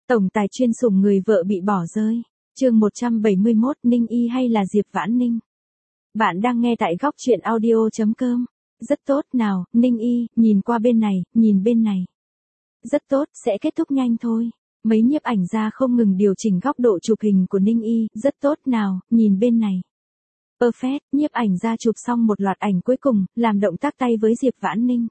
Tổng tài chuyên sủng người vợ bị bỏ rơi. Chương 171, Ninh Y hay là Diệp Vãn Ninh? Bạn đang nghe tại góc truyện audio.com. Rất tốt, nào, Ninh Y, nhìn qua bên này, nhìn bên này. Rất tốt, sẽ kết thúc nhanh thôi. Mấy nhiếp ảnh gia không ngừng điều chỉnh góc độ chụp hình của Ninh Y, rất tốt, nào, nhìn bên này. Perfect, nhiếp ảnh gia chụp xong một loạt ảnh cuối cùng, làm động tác tay với Diệp Vãn Ninh.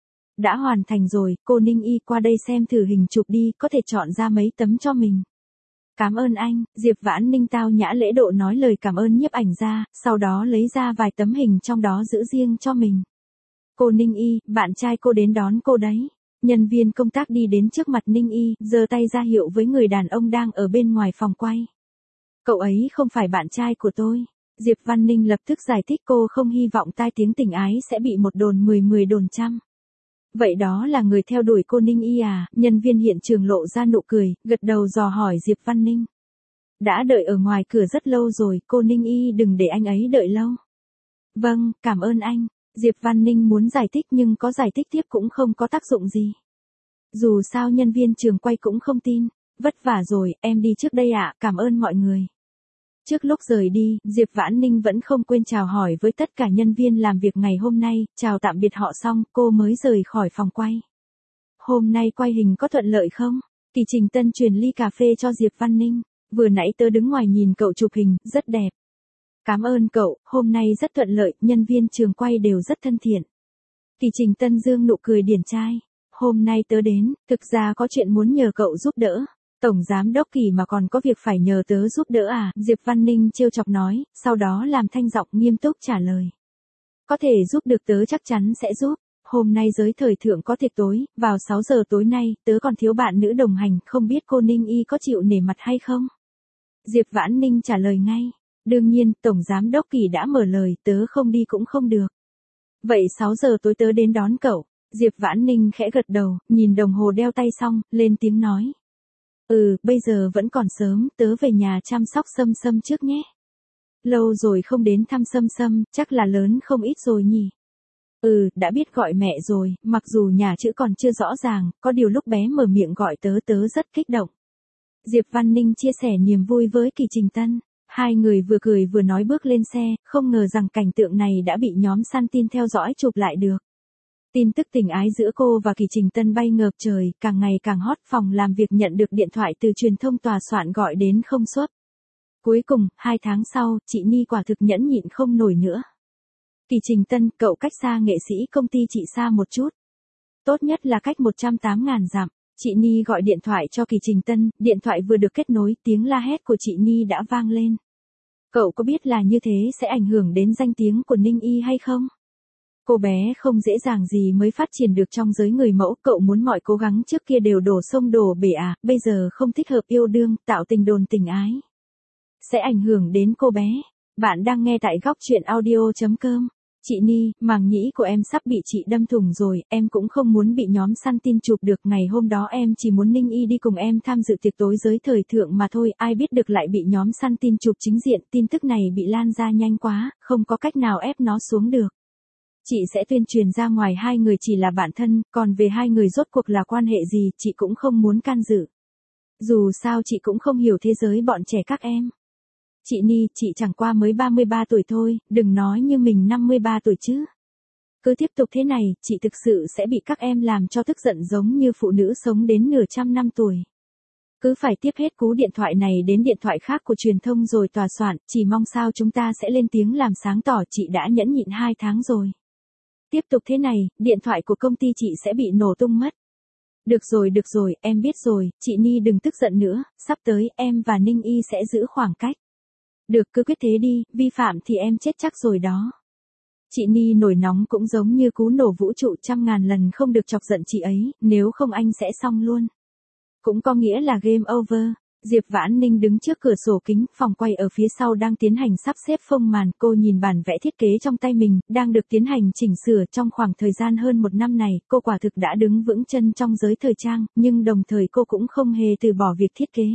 Đã hoàn thành rồi, cô Ninh Y qua đây xem thử hình chụp đi, có thể chọn ra mấy tấm cho mình. Cảm ơn anh, Diệp Vãn Ninh tao nhã lễ độ nói lời cảm ơn nhiếp ảnh gia, sau đó lấy ra vài tấm hình trong đó giữ riêng cho mình. Cô Ninh Y, bạn trai cô đến đón cô đấy. Nhân viên công tác đi đến trước mặt Ninh Y, giơ tay ra hiệu với người đàn ông đang ở bên ngoài phòng quay. Cậu ấy không phải bạn trai của tôi. Diệp Vãn Ninh lập tức giải thích cô không hy vọng tai tiếng tình ái sẽ bị một đồn 10 đồn trăm. Vậy đó là người theo đuổi cô Ninh Y à? Nhân viên hiện trường lộ ra nụ cười, gật đầu dò hỏi Diệp Vãn Ninh. Đã đợi ở ngoài cửa rất lâu rồi, cô Ninh Y đừng để anh ấy đợi lâu. Vâng, cảm ơn anh. Diệp Vãn Ninh muốn giải thích nhưng có giải thích tiếp cũng không có tác dụng gì. Dù sao nhân viên trường quay cũng không tin. Vất vả rồi, em đi trước đây ạ, cảm ơn mọi người. Trước lúc rời đi, Diệp Vãn Ninh vẫn không quên chào hỏi với tất cả nhân viên làm việc ngày hôm nay, chào tạm biệt họ xong, cô mới rời khỏi phòng quay. Hôm nay quay hình có thuận lợi không? Kỳ Trình Tân truyền ly cà phê cho Diệp Vãn Ninh. Vừa nãy tớ đứng ngoài nhìn cậu chụp hình, rất đẹp. Cảm ơn cậu, hôm nay rất thuận lợi, nhân viên trường quay đều rất thân thiện. Kỳ Trình Tân dương nụ cười điển trai. Hôm nay tớ đến, thực ra có chuyện muốn nhờ cậu giúp đỡ. Tổng giám đốc Kỳ mà còn có việc phải nhờ tớ giúp đỡ à? Diệp Vãn Ninh trêu chọc nói, sau đó làm thanh giọng nghiêm túc trả lời. Có thể giúp được tớ chắc chắn sẽ giúp. Hôm nay giới thời thượng có tiệc tối, vào 6 giờ tối nay, tớ còn thiếu bạn nữ đồng hành, không biết cô Ninh Y có chịu nể mặt hay không? Diệp Vãn Ninh trả lời ngay. Đương nhiên, Tổng giám đốc Kỳ đã mở lời, tớ không đi cũng không được. Vậy 6 giờ tối tớ đến đón cậu. Diệp Vãn Ninh khẽ gật đầu, nhìn đồng hồ đeo tay xong, lên tiếng nói. Bây giờ vẫn còn sớm, tớ về nhà chăm sóc Sâm Sâm trước nhé. Lâu rồi không đến thăm Sâm Sâm, chắc là lớn không ít rồi nhỉ. Đã biết gọi mẹ rồi, mặc dù nhà chữ còn chưa rõ ràng, có điều lúc bé mở miệng gọi tớ rất kích động. Diệp Vãn Ninh chia sẻ niềm vui với Kỳ Trình Tân. Hai người vừa cười vừa nói bước lên xe, không ngờ rằng cảnh tượng này đã bị nhóm săn tin theo dõi chụp lại được. Tin tức tình ái giữa cô và Kỳ Trình Tân bay ngợp trời, càng ngày càng hot. Phòng làm việc nhận được điện thoại từ truyền thông tòa soạn gọi đến không suất. Cuối cùng, 2 tháng sau, chị Ni quả thực nhẫn nhịn không nổi nữa. Kỳ Trình Tân, cậu cách xa nghệ sĩ công ty chị xa một chút. Tốt nhất là cách 108.000 dặm. Chị Ni gọi điện thoại cho Kỳ Trình Tân, điện thoại vừa được kết nối, tiếng la hét của chị Ni đã vang lên. Cậu có biết là như thế sẽ ảnh hưởng đến danh tiếng của Ninh Y hay không? Cô bé không dễ dàng gì mới phát triển được trong giới người mẫu, cậu muốn mọi cố gắng trước kia đều đổ sông đổ bể à, bây giờ không thích hợp yêu đương, tạo tình đồn tình ái. Sẽ ảnh hưởng đến cô bé. Bạn đang nghe tại góc truyện audio.com. Chị Ni, màng nhĩ của em sắp bị chị đâm thủng rồi, em cũng không muốn bị nhóm săn tin chụp được. Ngày hôm đó em chỉ muốn Ninh Y đi cùng em tham dự tiệc tối giới thời thượng mà thôi, ai biết được lại bị nhóm săn tin chụp chính diện. Tin tức này bị lan ra nhanh quá, không có cách nào ép nó xuống được. Chị sẽ tuyên truyền ra ngoài hai người chỉ là bạn thân, còn về hai người rốt cuộc là quan hệ gì, chị cũng không muốn can dự. Dù sao chị cũng không hiểu thế giới bọn trẻ các em. Chị Ni, chị chẳng qua mới 33 tuổi thôi, đừng nói như mình 53 tuổi chứ. Cứ tiếp tục thế này, chị thực sự sẽ bị các em làm cho tức giận giống như phụ nữ sống đến nửa trăm năm tuổi. Cứ phải tiếp hết cú điện thoại này đến điện thoại khác của truyền thông rồi tòa soạn, chỉ mong sao chúng ta sẽ lên tiếng làm sáng tỏ chị đã nhẫn nhịn 2 tháng rồi. Tiếp tục thế này, điện thoại của công ty chị sẽ bị nổ tung mất. Được rồi, em biết rồi, chị Ni đừng tức giận nữa, sắp tới em và Ninh Y sẽ giữ khoảng cách. Được, cứ quyết thế đi, vi phạm thì em chết chắc rồi đó. Chị Ni nổi nóng cũng giống như cú nổ vũ trụ, 100.000 lần không được chọc giận chị ấy, nếu không anh sẽ xong luôn. Cũng có nghĩa là game over. Diệp Vãn Ninh đứng trước cửa sổ kính, phòng quay ở phía sau đang tiến hành sắp xếp phông màn, cô nhìn bản vẽ thiết kế trong tay mình, đang được tiến hành chỉnh sửa trong khoảng thời gian hơn 1 năm này, cô quả thực đã đứng vững chân trong giới thời trang, nhưng đồng thời cô cũng không hề từ bỏ việc thiết kế.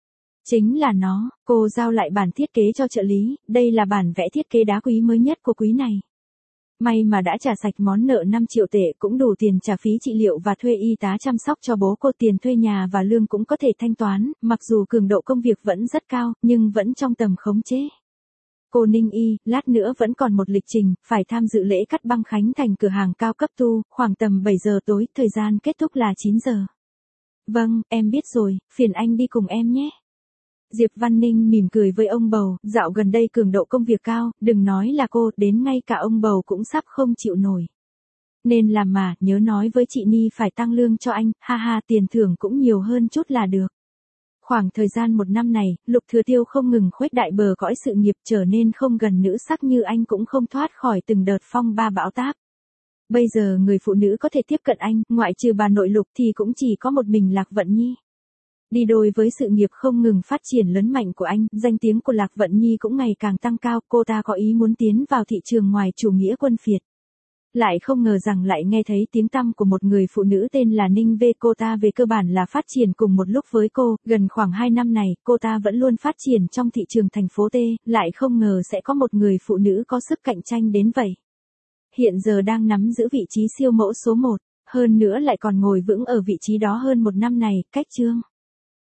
Chính là nó, cô giao lại bản thiết kế cho trợ lý, đây là bản vẽ thiết kế đá quý mới nhất của quý này. May mà đã trả sạch món nợ 5 triệu tệ, cũng đủ tiền trả phí trị liệu và thuê y tá chăm sóc cho bố cô, tiền thuê nhà và lương cũng có thể thanh toán, mặc dù cường độ công việc vẫn rất cao, nhưng vẫn trong tầm khống chế. Cô Ninh Y, lát nữa vẫn còn một lịch trình, phải tham dự lễ cắt băng khánh thành cửa hàng cao cấp Tu, khoảng tầm 7 giờ tối, thời gian kết thúc là 9 giờ. Vâng, em biết rồi, phiền anh đi cùng em nhé. Diệp Văn Ninh mỉm cười với ông bầu, dạo gần đây cường độ công việc cao, đừng nói là cô, đến ngay cả ông bầu cũng sắp không chịu nổi. Nên làm mà, nhớ nói với chị Ni phải tăng lương cho anh, ha ha, tiền thưởng cũng nhiều hơn chút là được. Khoảng thời gian 1 năm này, Lục Thừa Tiêu không ngừng khuếch đại bờ cõi sự nghiệp, trở nên không gần nữ sắc như anh, cũng không thoát khỏi từng đợt phong ba bão táp. Bây giờ người phụ nữ có thể tiếp cận anh, ngoại trừ bà nội Lục thì cũng chỉ có một mình Lạc Vận Nhi. Đi đôi với sự nghiệp không ngừng phát triển lớn mạnh của anh, danh tiếng của Lạc Vận Nhi cũng ngày càng tăng cao, cô ta có ý muốn tiến vào thị trường ngoài chủ nghĩa quân phiệt. Lại không ngờ rằng lại nghe thấy tiếng tăm của một người phụ nữ tên là Ninh V. Cô ta về cơ bản là phát triển cùng một lúc với cô, gần khoảng 2 năm này, cô ta vẫn luôn phát triển trong thị trường thành phố T, lại không ngờ sẽ có một người phụ nữ có sức cạnh tranh đến vậy. Hiện giờ đang nắm giữ vị trí siêu mẫu số 1, hơn nữa lại còn ngồi vững ở vị trí đó hơn 1 năm này, cách Trương